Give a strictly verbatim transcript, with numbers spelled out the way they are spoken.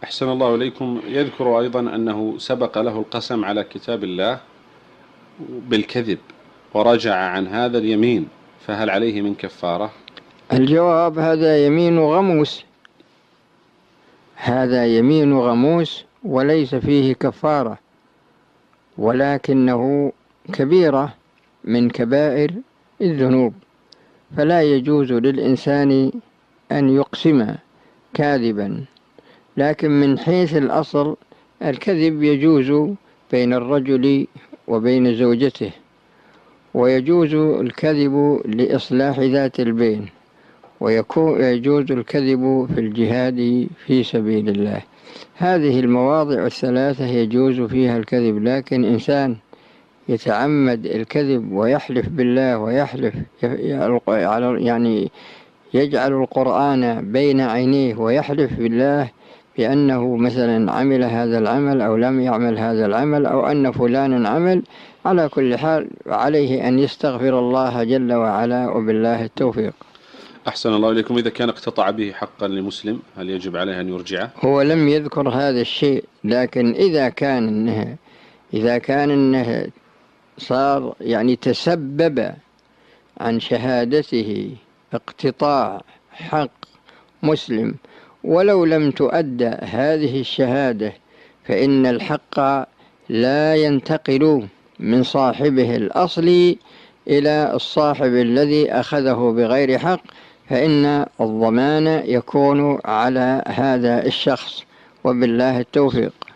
أحسن الله إليكم. يذكر أيضا أنه سبق له القسم على كتاب الله بالكذب ورجع عن هذا اليمين، فهل عليه من كفارة؟ الجواب: هذا يمين غموس، هذا يمين غموس وليس فيه كفارة، ولكنه كبيرة من كبائر الذنوب، فلا يجوز للإنسان أن يقسم كاذبا. لكن من حيث الأصل الكذب يجوز بين الرجل وبين زوجته، ويجوز الكذب لإصلاح ذات البين، ويجوز الكذب في الجهاد في سبيل الله. هذه المواضع الثلاثة يجوز فيها الكذب. لكن إنسان يتعمد الكذب ويحلف بالله ويحلف يعني يجعل القرآن بين عينيه ويحلف بالله بأنه مثلا عمل هذا العمل أو لم يعمل هذا العمل أو أن فلانا عمل، على كل حال عليه أن يستغفر الله جل وعلا، وبالله التوفيق. أحسن الله إليكم. إذا كان اقتطع به حقا لمسلم هل يجب عليه أن يرجعه؟ هو لم يذكر هذا الشيء، لكن إذا كان إنه إذا كان إنه صار يعني تسبب عن شهادته اقتطاع حق مسلم ولو لم تؤدى هذه الشهادة، فإن الحق لا ينتقل من صاحبه الأصلي إلى الصاحب الذي أخذه بغير حق، فإن الضمان يكون على هذا الشخص، وبالله التوفيق.